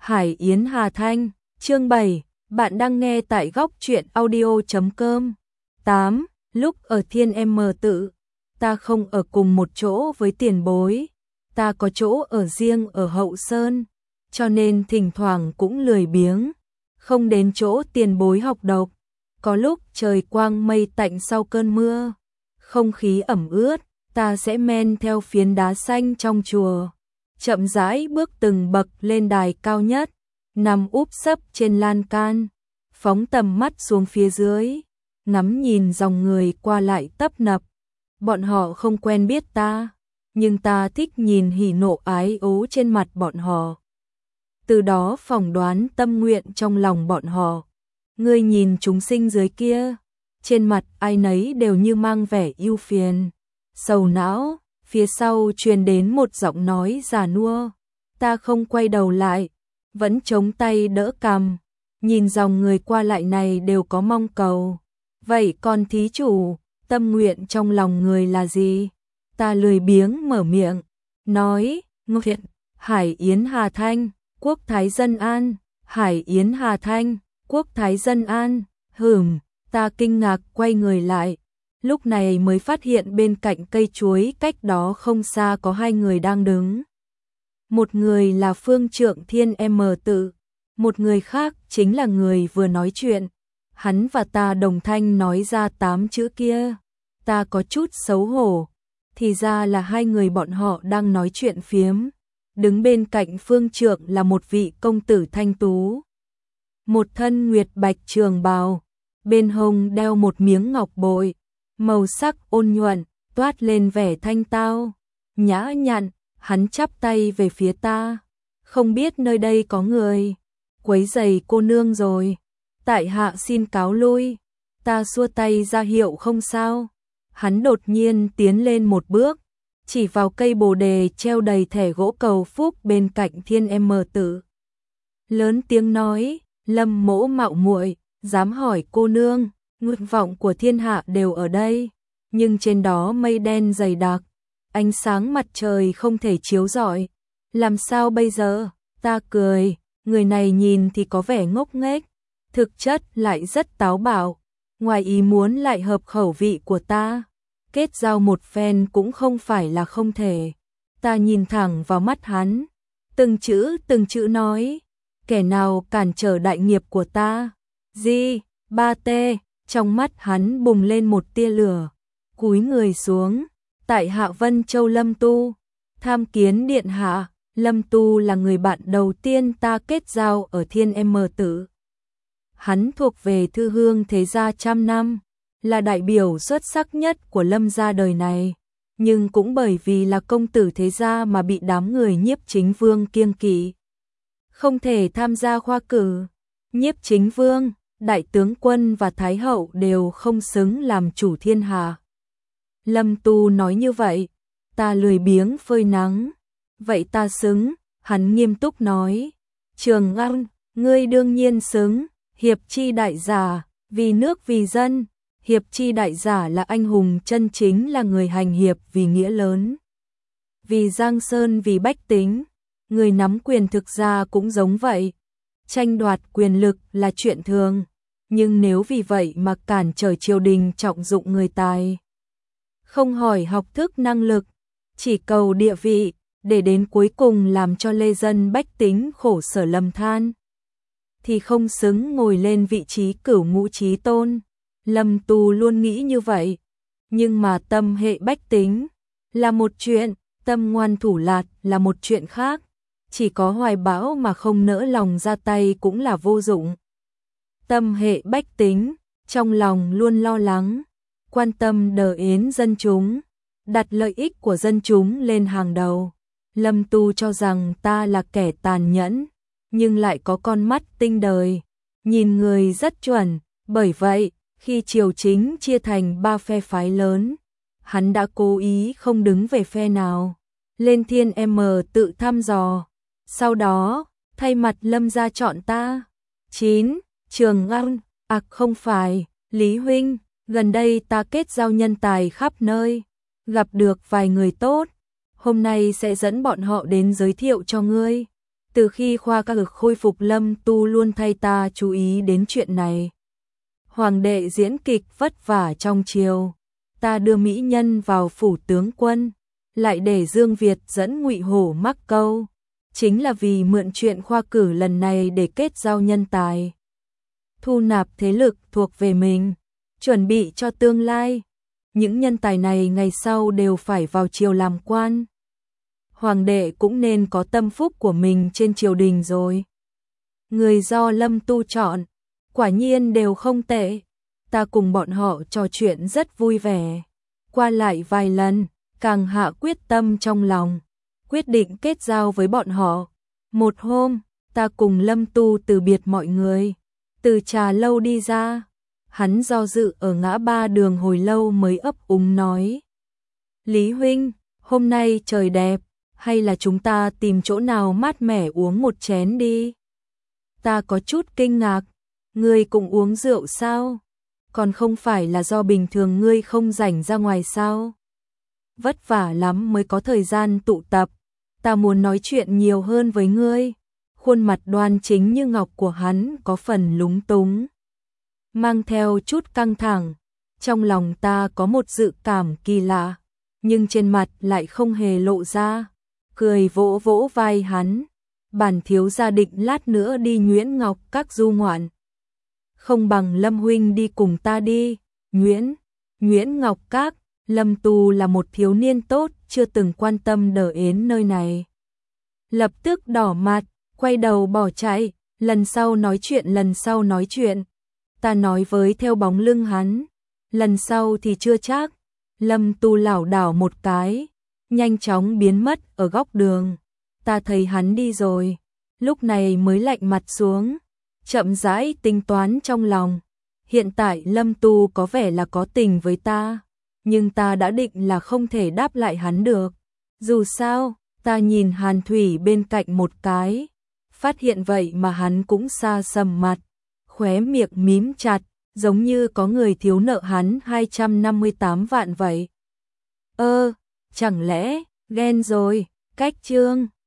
Hải Yến Hà Thanh, chương 7, bạn đang nghe tại góc truyện audio.com. 8. Lúc ở Thiên M Tự, ta không ở cùng một chỗ với tiền bối, ta có chỗ ở riêng ở Hậu Sơn, cho nên thỉnh thoảng cũng lười biếng, không đến chỗ tiền bối học độc. Có lúc trời quang mây tạnh sau cơn mưa, không khí ẩm ướt, ta sẽ men theo phiến đá xanh trong chùa, chậm rãi bước từng bậc lên đài cao nhất, nằm úp sấp trên lan can, phóng tầm mắt xuống phía dưới, ngắm nhìn dòng người qua lại tấp nập. Bọn họ không quen biết ta, nhưng ta thích nhìn hỉ nộ ái ố trên mặt bọn họ. Từ đó phỏng đoán tâm nguyện trong lòng bọn họ. Ngươi nhìn chúng sinh dưới kia, trên mặt ai nấy đều như mang vẻ ưu phiền, sầu não. Phía sau truyền đến một giọng nói già nua. Ta không quay đầu lại, vẫn chống tay đỡ cằm, nhìn dòng người qua lại này đều có mong cầu. Vậy còn thí chủ, tâm nguyện trong lòng người là gì? Ta lười biếng mở miệng, nói, nguyện, Hải Yến Hà Thanh, quốc thái dân an, Hải Yến Hà Thanh, quốc thái dân an. Ta kinh ngạc quay người lại. Lúc này mới phát hiện bên cạnh cây chuối cách đó không xa có hai người đang đứng. Một người là Phương Trượng Thiên M Tự, một người khác chính là người vừa nói chuyện. Hắn và ta đồng thanh nói ra 8 chữ kia. Ta có chút xấu hổ, thì ra là hai người bọn họ đang nói chuyện phiếm. Đứng bên cạnh Phương Trượng là một vị công tử thanh tú, một thân nguyệt bạch trường bào, bên hông đeo một miếng ngọc bội, màu sắc ôn nhuận, toát lên vẻ thanh tao, nhã nhặn. Hắn chắp tay về phía ta, không biết nơi đây có người quấy rầy cô nương rồi, tại hạ xin cáo lui. Ta xua tay ra hiệu không sao. Hắn đột nhiên tiến lên một bước, chỉ vào cây bồ đề treo đầy thẻ gỗ cầu phúc bên cạnh Thiên M Tự, lớn tiếng nói, Lâm mỗ mạo muội, dám hỏi cô nương, nguyện vọng của thiên hạ đều ở đây, nhưng trên đó mây đen dày đặc, ánh sáng mặt trời không thể chiếu rọi, làm sao bây giờ? Ta cười, người này nhìn thì có vẻ ngốc nghếch, thực chất lại rất táo bạo, ngoài ý muốn lại hợp khẩu vị của ta, kết giao một phen cũng không phải là không thể. Ta nhìn thẳng vào mắt hắn, từng chữ nói, kẻ nào cản trở đại nghiệp của ta? Di, ba tê. Trong mắt hắn bùng lên một tia lửa, cúi người xuống, tại hạ Vân Châu Lâm Tu, tham kiến điện hạ. Lâm Tu là người bạn đầu tiên ta kết giao ở Thiên M Tự. Hắn thuộc về thư hương thế gia trăm năm, là đại biểu xuất sắc nhất của Lâm gia đời này, nhưng cũng bởi vì là công tử thế gia mà bị đám người Nhiếp Chính Vương kiêng kỵ, không thể tham gia khoa cử. Nhiếp Chính Vương, đại tướng quân và thái hậu đều không xứng làm chủ thiên hạ. Lâm Tu nói như vậy, ta lười biếng phơi nắng. Vậy ta xứng, hắn nghiêm túc nói. Trường An, ngươi đương nhiên xứng, hiệp chi đại giả, vì nước vì dân. Hiệp chi đại giả là anh hùng chân chính, là người hành hiệp vì nghĩa lớn, vì Giang Sơn, vì bách tính. Người nắm quyền thực ra cũng giống vậy. Tranh đoạt quyền lực là chuyện thường, nhưng nếu vì vậy mà cản trở triều đình trọng dụng người tài, không hỏi học thức năng lực, chỉ cầu địa vị, để đến cuối cùng làm cho lê dân bách tính khổ sở lầm than, thì không xứng ngồi lên vị trí cửu ngũ chí tôn. Lâm Tu luôn nghĩ như vậy, nhưng mà tâm hệ bách tính là một chuyện, tâm ngoan thủ lạt là một chuyện khác. Chỉ có hoài bão mà không nỡ lòng ra tay cũng là vô dụng. Tâm hệ bách tính, trong lòng luôn lo lắng, quan tâm đờ yến dân chúng, đặt lợi ích của dân chúng lên hàng đầu. Lâm Tu cho rằng ta là kẻ tàn nhẫn, nhưng lại có con mắt tinh đời, nhìn người rất chuẩn. Bởi vậy, khi triều chính chia thành 3 phe phái lớn, hắn đã cố ý không đứng về phe nào, lên Thiên M Tự thăm dò. Sau đó, thay mặt Lâm gia chọn ta. 9. Trường An, không phải, Lý huynh, gần đây ta kết giao nhân tài khắp nơi, gặp được vài người tốt, hôm nay sẽ dẫn bọn họ đến giới thiệu cho ngươi. Từ khi khoa ca lực khôi phục, Lâm Tu luôn thay ta chú ý đến chuyện này. Hoàng đệ diễn kịch vất vả trong triều, ta đưa mỹ nhân vào phủ tướng quân, lại để Dương Việt dẫn Ngụy Hổ mắc câu, chính là vì mượn chuyện khoa cử lần này để kết giao nhân tài, thu nạp thế lực thuộc về mình, chuẩn bị cho tương lai. Những nhân tài này ngày sau đều phải vào triều làm quan. Hoàng đệ cũng nên có tâm phúc của mình trên triều đình rồi. Người do Lâm Tu chọn, quả nhiên đều không tệ. Ta cùng bọn họ trò chuyện rất vui vẻ. Qua lại vài lần, càng hạ quyết tâm trong lòng, quyết định kết giao với bọn họ. Một hôm, ta cùng Lâm Tu từ biệt mọi người, từ trà lâu đi ra. Hắn do dự ở ngã ba đường hồi lâu mới ấp úng nói: Lý huynh, hôm nay trời đẹp, hay là chúng ta tìm chỗ nào mát mẻ uống một chén đi? Ta có chút kinh ngạc, ngươi cũng uống rượu sao? Còn không phải là do bình thường ngươi không rảnh ra ngoài sao? Vất vả lắm mới có thời gian tụ tập, ta muốn nói chuyện nhiều hơn với ngươi. Khuôn mặt đoan chính như ngọc của hắn có phần lúng túng, mang theo chút căng thẳng. Trong lòng ta có một dự cảm kỳ lạ, nhưng trên mặt lại không hề lộ ra. Cười vỗ vỗ vai hắn: bản thiếu gia định lát nữa đi Nhuyễn Ngọc Các du ngoạn, không bằng Lâm huynh đi cùng ta đi. Nhuyễn Ngọc Các. Lâm Tu là một thiếu niên tốt, chưa từng quan tâm đến nơi này, lập tức đỏ mặt, quay đầu bỏ chạy. Lần sau nói chuyện. Ta nói với theo bóng lưng hắn, lần sau thì chưa chắc. Lâm Tu lảo đảo một cái, nhanh chóng biến mất ở góc đường. Ta thấy hắn đi rồi, lúc này mới lạnh mặt xuống, chậm rãi tính toán trong lòng. Hiện tại Lâm Tu có vẻ là có tình với ta, nhưng ta đã định là không thể đáp lại hắn được. Dù sao, ta nhìn Hàn Thủy bên cạnh một cái, phát hiện vậy mà hắn cũng xa sầm mặt, khóe miệng mím chặt, giống như có người thiếu nợ hắn 258 vạn vậy. Chẳng lẽ ghen rồi? Cách chương